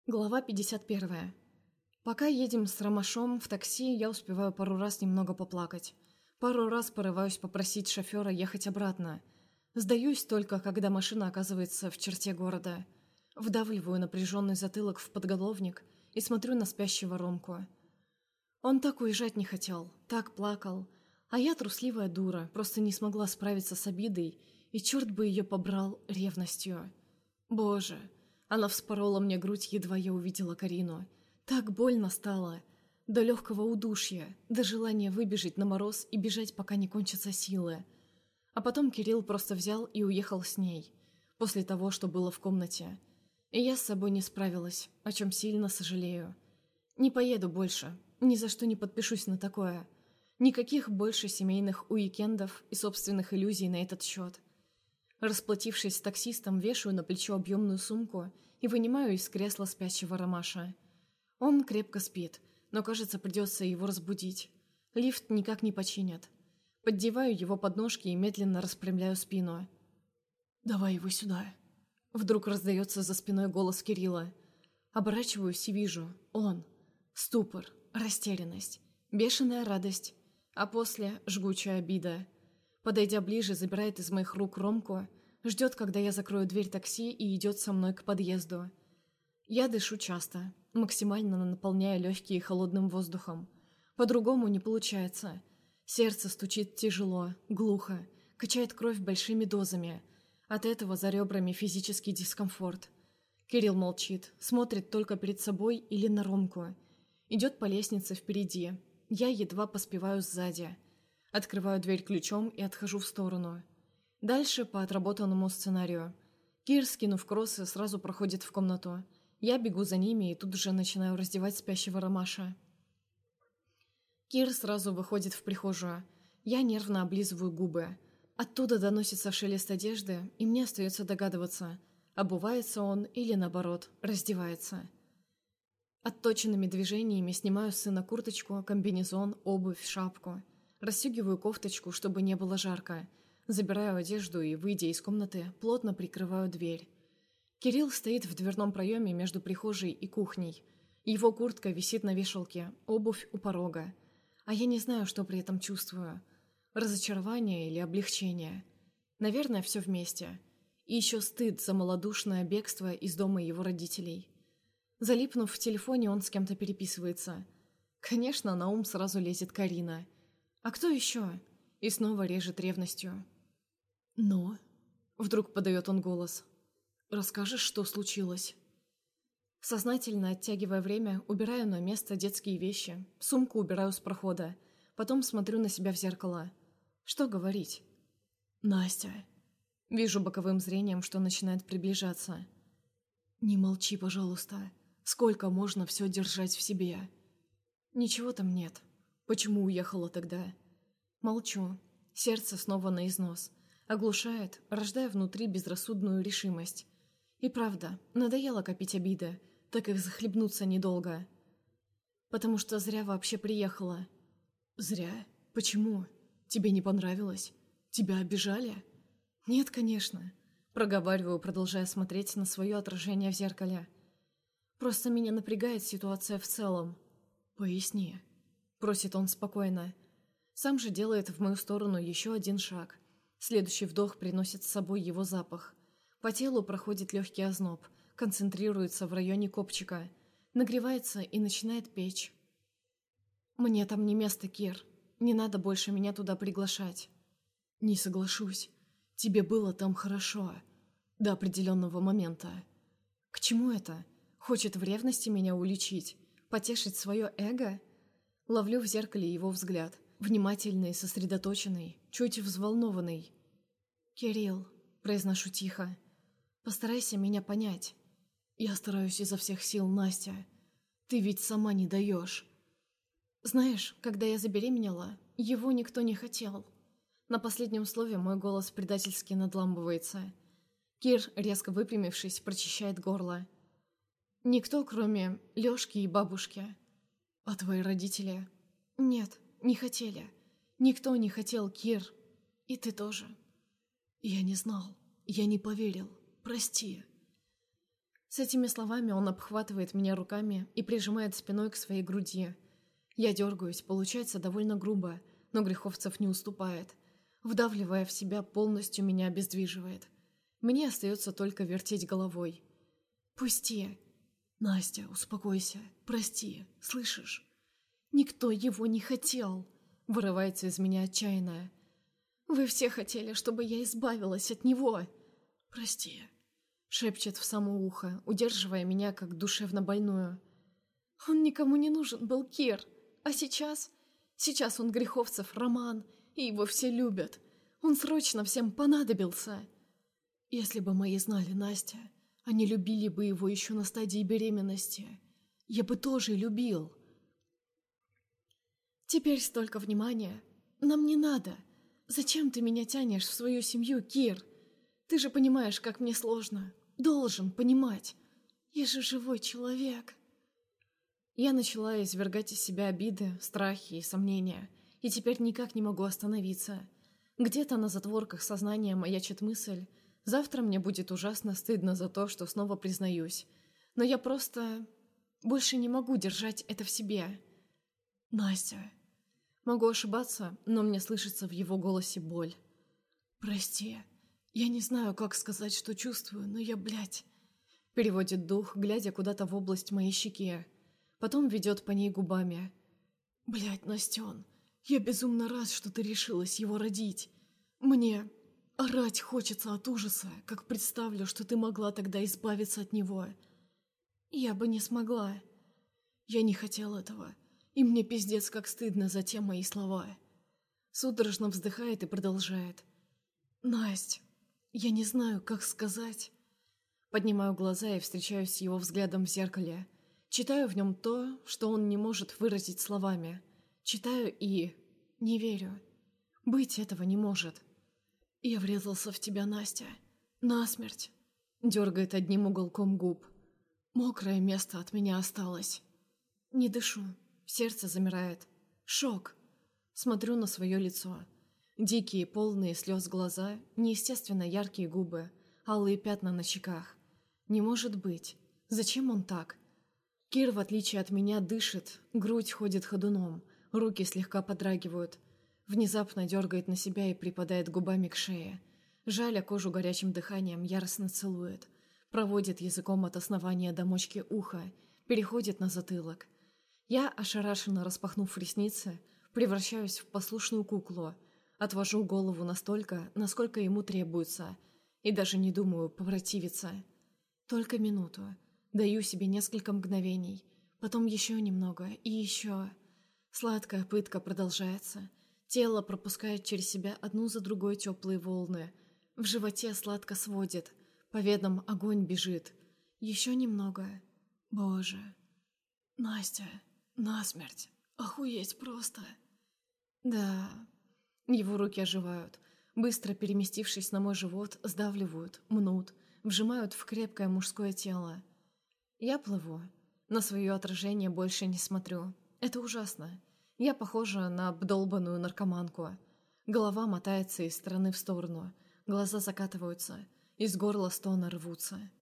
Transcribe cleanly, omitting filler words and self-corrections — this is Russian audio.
Глава 51. Пока едем с Ромашом в такси, я успеваю пару раз немного поплакать. Пару раз порываюсь попросить шофера ехать обратно. Сдаюсь только, когда машина оказывается в черте города. Вдавливаю напряженный затылок в подголовник и смотрю на спящего Ромку. Он так уезжать не хотел, так плакал. А я, трусливая дура, просто не смогла справиться с обидой, и черт бы ее побрал ревностью. Боже, она вспорола мне грудь, едва я увидела Карину. Так больно стало. До легкого удушья, до желания выбежать на мороз и бежать, пока не кончатся силы. А потом Кирилл просто взял и уехал с ней, после того, что было в комнате. И я с собой не справилась, о чем сильно сожалею. Не поеду больше, ни за что не подпишусь на такое. Никаких больше семейных уикендов и собственных иллюзий на этот счет. Расплатившись с таксистом, вешаю на плечо объемную сумку и вынимаю из кресла спящего Ромаша. Он крепко спит, но, кажется, придется его разбудить. Лифт никак не починят. Поддеваю его подножки и медленно распрямляю спину. «Давай его сюда». Вдруг раздается за спиной голос Кирилла. Оборачиваюсь и вижу. Он. Ступор, растерянность, бешеная радость, а после жгучая обида. Подойдя ближе, забирает из моих рук Ромку, ждет, когда я закрою дверь такси, и идет со мной к подъезду. Я дышу часто, максимально наполняя легкие холодным воздухом. По-другому не получается. Сердце стучит тяжело, глухо, качает кровь большими дозами. От этого за ребрами физический дискомфорт. Кирилл молчит, смотрит только перед собой или на Ромку. Идет по лестнице впереди. Я едва поспеваю сзади. Открываю дверь ключом и отхожу в сторону. Дальше по отработанному сценарию. Кир, скинув кроссы, сразу проходит в комнату. Я бегу за ними и тут же начинаю раздевать спящего Ромаша. Кир сразу выходит в прихожую. Я нервно облизываю губы. Оттуда доносится шелест одежды, и мне остается догадываться, обувается он или, наоборот, раздевается. Отточенными движениями снимаю с сына курточку, комбинезон, обувь, шапку. Расстегиваю кофточку, чтобы не было жарко. Забираю одежду и, выйдя из комнаты, плотно прикрываю дверь. Кирилл стоит в дверном проеме между прихожей и кухней. Его куртка висит на вешалке, обувь у порога. А я не знаю, что при этом чувствую. Разочарование или облегчение. Наверное, все вместе. И еще стыд за малодушное бегство из дома его родителей. Залипнув в телефоне, он с кем-то переписывается. Конечно, на ум сразу лезет Карина. А кто еще? И снова режет ревностью. «Но?» — вдруг подает он голос. «Расскажешь, что случилось?» Сознательно оттягивая время, убираю на место детские вещи, сумку убираю с прохода, потом смотрю на себя в зеркало. Что говорить? «Настя!» Вижу боковым зрением, что начинает приближаться. «Не молчи, пожалуйста. Сколько можно все держать в себе?» «Ничего там нет. Почему уехала тогда?» Молчу. Сердце снова на износ. Оглушает, рождая внутри безрассудную решимость. И правда, надоело копить обиды, так их захлебнуться недолго. Потому что зря вообще приехала. «Зря? Почему? Тебе не понравилось? Тебя обижали?» «Нет, конечно», — проговариваю, продолжая смотреть на свое отражение в зеркале. «Просто меня напрягает ситуация в целом». «Поясни», — просит он спокойно. Сам же делает в мою сторону еще один шаг. Следующий вдох приносит с собой его запах. По телу проходит легкий озноб, концентрируется в районе копчика, нагревается и начинает печь. «Мне там не место, Кир. Не надо больше меня туда приглашать». «Не соглашусь. Тебе было там хорошо. До определенного момента». «К чему это? Хочет в ревности меня уличить? Потешить свое эго?» Ловлю в зеркале его взгляд. Внимательный, сосредоточенный, чуть взволнованный. «Кирилл», — произношу тихо, — «постарайся меня понять». «Я стараюсь изо всех сил, Настя. Ты ведь сама не даешь». «Знаешь, когда я забеременела, его никто не хотел». На последнем слове мой голос предательски надламывается. Кир, резко выпрямившись, прочищает горло. «Никто, кроме Лёшки и бабушки». «А твои родители?» «Нет, не хотели. Никто не хотел, Кир. И ты тоже». «Я не знал. Я не поверил. Прости». С этими словами он обхватывает меня руками и прижимает спиной к своей груди. Я дергаюсь, получается довольно грубо, но Греховцев не уступает. Вдавливая в себя, полностью меня обездвиживает. Мне остается только вертеть головой. «Пусти!» «Настя, успокойся. Прости. Слышишь?» «Никто его не хотел!» Вырывается из меня отчаянная. «Вы все хотели, чтобы я избавилась от него!» «Прости!» Шепчет в само ухо, удерживая меня как душевно больную. «Он никому не нужен был, Кир. А сейчас? Сейчас он Греховцев, Роман, и его все любят. Он срочно всем понадобился!» «Если бы мои знали, Настя, они любили бы его еще на стадии беременности. Я бы тоже любил!» «Теперь столько внимания. Нам не надо. Зачем ты меня тянешь в свою семью, Кир? Ты же понимаешь, как мне сложно. Должен понимать. Я же живой человек». Я начала извергать из себя обиды, страхи и сомнения, и теперь никак не могу остановиться. Где-то на затворках сознания маячит мысль: завтра мне будет ужасно стыдно за то, что снова признаюсь. Но я просто больше не могу держать это в себе. «Настя...» Могу ошибаться, но мне слышится в его голосе боль. «Прости, я не знаю, как сказать, что чувствую, но я, блядь...» Переводит дух, глядя куда-то в область моей щеки. Потом ведет по ней губами. «Блядь, Настен, я безумно рад, что ты решилась его родить. Мне орать хочется от ужаса, как представлю, что ты могла тогда избавиться от него. Я бы не смогла. Я не хотел этого, и мне пиздец как стыдно за те мои слова». Судорожно вздыхает и продолжает. «Насть, я не знаю, как сказать...» Поднимаю глаза и встречаюсь с его взглядом в зеркале. Читаю в нем то, что он не может выразить словами. Читаю и... не верю. Быть этого не может. «Я врезался в тебя, Настя. Насмерть!» Дергает одним уголком губ. «Мокрое место от меня осталось. Не дышу. Сердце замирает. Шок. Смотрю на свое лицо. Дикие, полные слез глаза, неестественно яркие губы, алые пятна на щеках. Не может быть. Зачем он так? Кир, в отличие от меня, дышит, грудь ходит ходуном, руки слегка подрагивают. Внезапно дергает на себя и припадает губами к шее. Жаля кожу горячим дыханием, яростно целует. Проводит языком от основания до мочки уха, переходит на затылок. Я, ошарашенно распахнув ресницы, превращаюсь в послушную куклу, отвожу голову настолько, насколько ему требуется, и даже не думаю попротивиться. Только минуту. Даю себе несколько мгновений, потом еще немного и еще. Сладкая пытка продолжается. Тело пропускает через себя одну за другой теплые волны. В животе сладко сводит, по венам огонь бежит. Еще немного. Боже. Настя, насмерть. Охуеть просто. Да. Его руки оживают. Быстро переместившись на мой живот, сдавливают, мнут, вжимают в крепкое мужское тело. Я плыву. На свое отражение больше не смотрю. Это ужасно. Я похожа на обдолбанную наркоманку. Голова мотается из стороны в сторону. Глаза закатываются. Из горла стоны рвутся.